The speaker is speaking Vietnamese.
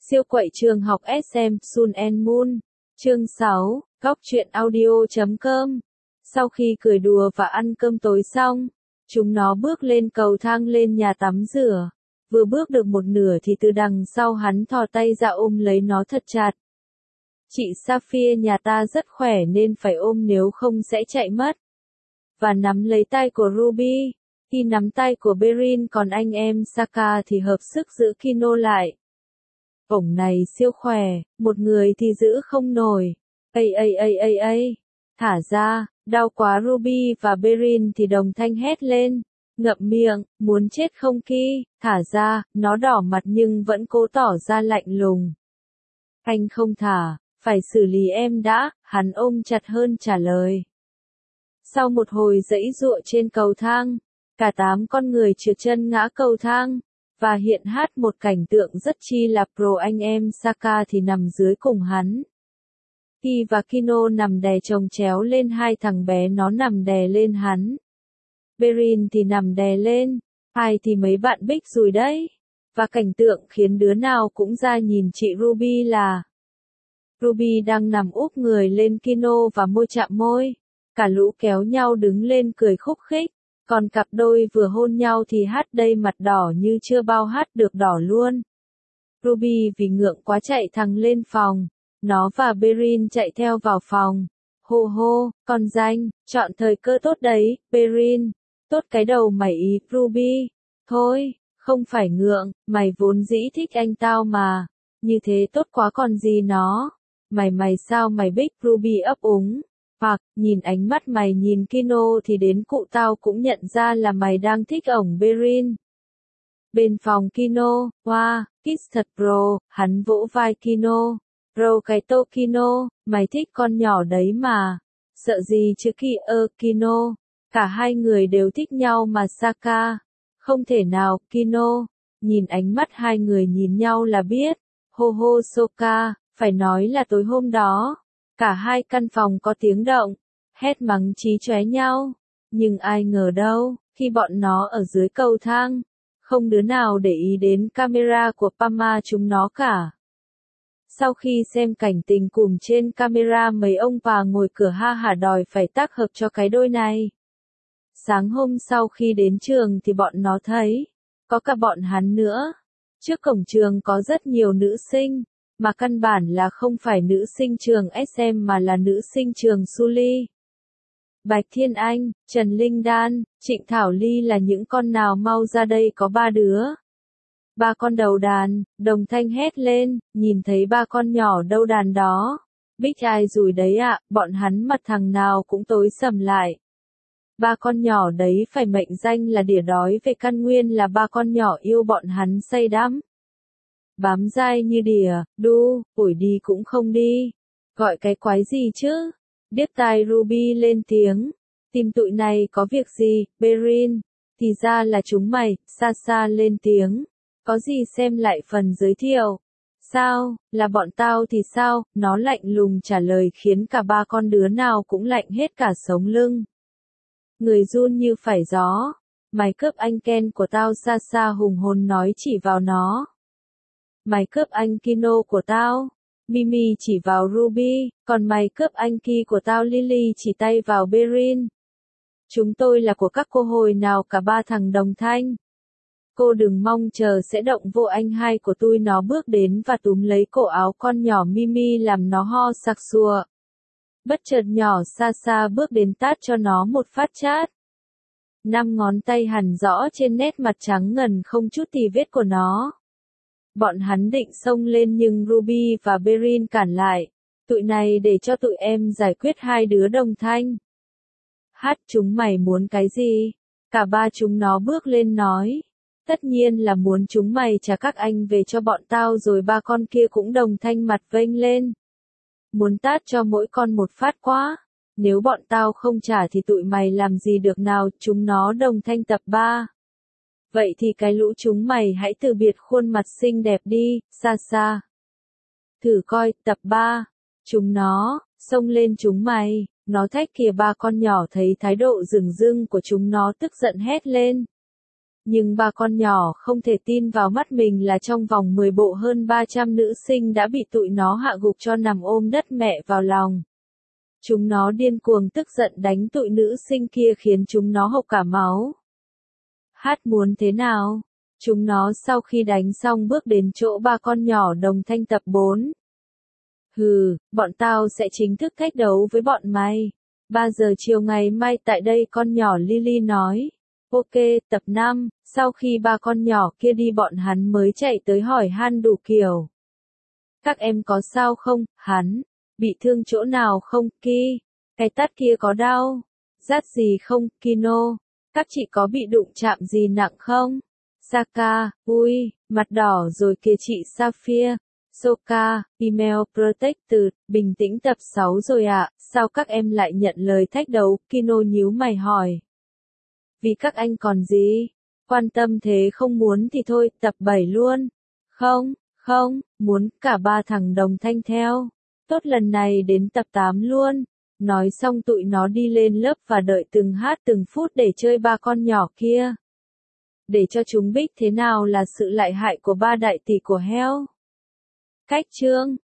Siêu quậy trường học SM Sun and Moon. Chương 6, Góc truyện audio.com. Sau khi cười đùa và ăn cơm tối xong, chúng nó bước lên cầu thang lên nhà tắm rửa. Vừa bước được một nửa thì từ đằng sau hắn thò tay ra ôm lấy nó thật chặt. Chị Sapphire nhà ta rất khỏe nên phải ôm nếu không sẽ chạy mất. Và nắm lấy tay của Ruby. Khi nắm tay của Berin còn anh em Saka thì hợp sức giữ Kino lại. Ổng này siêu khỏe, một người thì giữ không nổi. Ây, thả ra, đau quá. Ruby và Berin thì đồng thanh hét lên, ngậm miệng, muốn chết không Ki, thả ra. Nó đỏ mặt nhưng vẫn cố tỏ ra lạnh lùng. Anh không thả, phải xử lý em đã, hắn ôm chặt hơn trả lời. Sau một hồi giãy giụa trên cầu thang, cả 8 con người trượt chân ngã cầu thang, và hiện hát một cảnh tượng rất chi là pro. Anh em Saka thì nằm dưới cùng hắn. Ki và Kino nằm đè chồng chéo lên hai thằng bé, nó nằm đè lên hắn. Berin thì nằm đè lên, hai thì mấy bạn bích rùi đấy. Và cảnh tượng khiến đứa nào cũng ra nhìn chị Ruby là Ruby đang nằm úp người lên Kino và môi chạm môi. Cả lũ kéo nhau đứng lên cười khúc khích. Còn cặp đôi vừa hôn nhau thì hát đây mặt đỏ như chưa bao hát được đỏ luôn. Ruby vì ngượng quá chạy thẳng lên phòng. Nó và Berin chạy theo vào phòng. Hô hô, con danh, chọn thời cơ tốt đấy, Berin. Tốt cái đầu mày ý, Ruby. Thôi, không phải ngượng, mày vốn dĩ thích anh tao mà. Như thế tốt quá còn gì nó. Mày sao mày bích, Ruby ấp úng. Hoặc, nhìn ánh mắt mày nhìn Kino thì đến cụ tao cũng nhận ra là mày đang thích ổng Berin. Bên phòng Kino, wow, kiss thật pro, hắn vỗ vai Kino. Pro cái tô Kino, mày thích con nhỏ đấy mà. Sợ gì chứ Kino. Cả hai người đều thích nhau mà Saka. Không thể nào, Kino. Nhìn ánh mắt hai người nhìn nhau là biết. Hô hô Soka, phải nói là tối hôm đó. Cả hai căn phòng có tiếng động, hét mắng chí chóe nhau. Nhưng ai ngờ đâu, khi bọn nó ở dưới cầu thang, không đứa nào để ý đến camera của Pama chúng nó cả. Sau khi xem cảnh tình cùm trên camera, mấy ông bà ngồi cửa ha hả đòi phải tác hợp cho cái đôi này. Sáng hôm sau khi đến trường thì bọn nó thấy, có cả bọn hắn nữa. Trước cổng trường có rất nhiều nữ sinh. Mà căn bản là không phải nữ sinh trường SM mà là nữ sinh trường Suli. Bạch Thiên Anh, Trần Linh Đan, Trịnh Thảo Ly là những con nào mau ra đây có 3 đứa. 3 con đầu đàn, đồng thanh hét lên, nhìn thấy 3 con nhỏ đầu đàn đó. Bích ai rủi đấy ạ, bọn hắn mặt thằng nào cũng tối sầm lại. 3 con nhỏ đấy phải mệnh danh là đỉa đói về căn nguyên là 3 con nhỏ yêu bọn hắn say đắm. Bám dai như đỉa, đu, ủi đi cũng không đi. Gọi cái quái gì chứ? Điếc tai Ruby lên tiếng. Tìm tụi này có việc gì, Berin? Thì ra là chúng mày, Sasa lên tiếng. Có gì xem lại phần giới thiệu. Sao, là bọn tao thì sao? Nó lạnh lùng trả lời khiến cả 3 con đứa nào cũng lạnh hết cả sống lưng. Người run như phải gió. Mày cướp anh Ken của tao, Sasa hùng hồn nói chỉ vào nó. Mày cướp anh Kino của tao. Mimi chỉ vào Ruby, còn mày cướp anh Ki của tao. Lily chỉ tay vào Berin. Chúng tôi là của các cô hồi nào cả 3 thằng đồng thanh. Cô đừng mong chờ sẽ động vô anh hai của tôi. Nó bước đến và túm lấy cổ áo con nhỏ Mimi làm nó ho sặc sụa. Bất chợt nhỏ Sasa bước đến tát cho nó một phát chát. 5 ngón tay hằn rõ trên nét mặt trắng ngần không chút tì vết của nó. Bọn hắn định xông lên nhưng Ruby và Berin cản lại. Tụi này để cho tụi em giải quyết. hai đứa đồng thanh. Hát, chúng mày muốn cái gì? Cả 3 chúng nó bước lên nói. Tất nhiên là muốn chúng mày trả các anh về cho bọn tao rồi. 3 con kia cũng đồng thanh mặt vênh lên. Muốn tát cho mỗi con một phát quá. Nếu bọn tao không trả thì tụi mày làm gì được nào? Chúng nó đồng thanh tập 3. Vậy thì cái lũ chúng mày hãy từ biệt khuôn mặt xinh đẹp đi, Sasa. Thử coi, tập 3. Chúng nó, xông lên chúng mày, nó thách kìa. 3 con nhỏ thấy thái độ dửng dưng của chúng nó tức giận hét lên. Nhưng ba con nhỏ không thể tin vào mắt mình là trong vòng 10 bộ hơn 300 nữ sinh đã bị tụi nó hạ gục cho nằm ôm đất mẹ vào lòng. Chúng nó điên cuồng tức giận đánh tụi nữ sinh kia khiến chúng nó hộc cả máu. Hát muốn thế nào? Chúng nó sau khi đánh xong bước đến chỗ ba con nhỏ Đồng Thanh tập 4. Hừ, bọn tao sẽ chính thức thách đấu với bọn mày. 3 giờ chiều ngày mai tại đây, con nhỏ Lily nói. Ok, tập 5, sau khi ba con nhỏ kia đi bọn hắn mới chạy tới hỏi han đủ kiểu. Các em có sao không, hắn? Bị thương chỗ nào không, Ki? Cái tát kia có đau? Rát gì không, Kino? Các chị có bị đụng chạm gì nặng không? Saka, ui, mặt đỏ rồi kìa chị Sapphire. Soka, email protected, bình tĩnh tập 6 rồi ạ, sao các em lại nhận lời thách đấu, Kino nhíu mày hỏi. Vì các anh còn gì? Quan tâm thế không muốn thì thôi, tập 7 luôn. Không, muốn cả ba thằng Đồng Thanh theo. Tốt lần này đến tập 8 luôn. Nói xong tụi nó đi lên lớp và đợi từng hát từng phút để chơi ba con nhỏ kia. Để cho chúng biết thế nào là sự lợi hại của ba đại tỷ của heo. Cách chương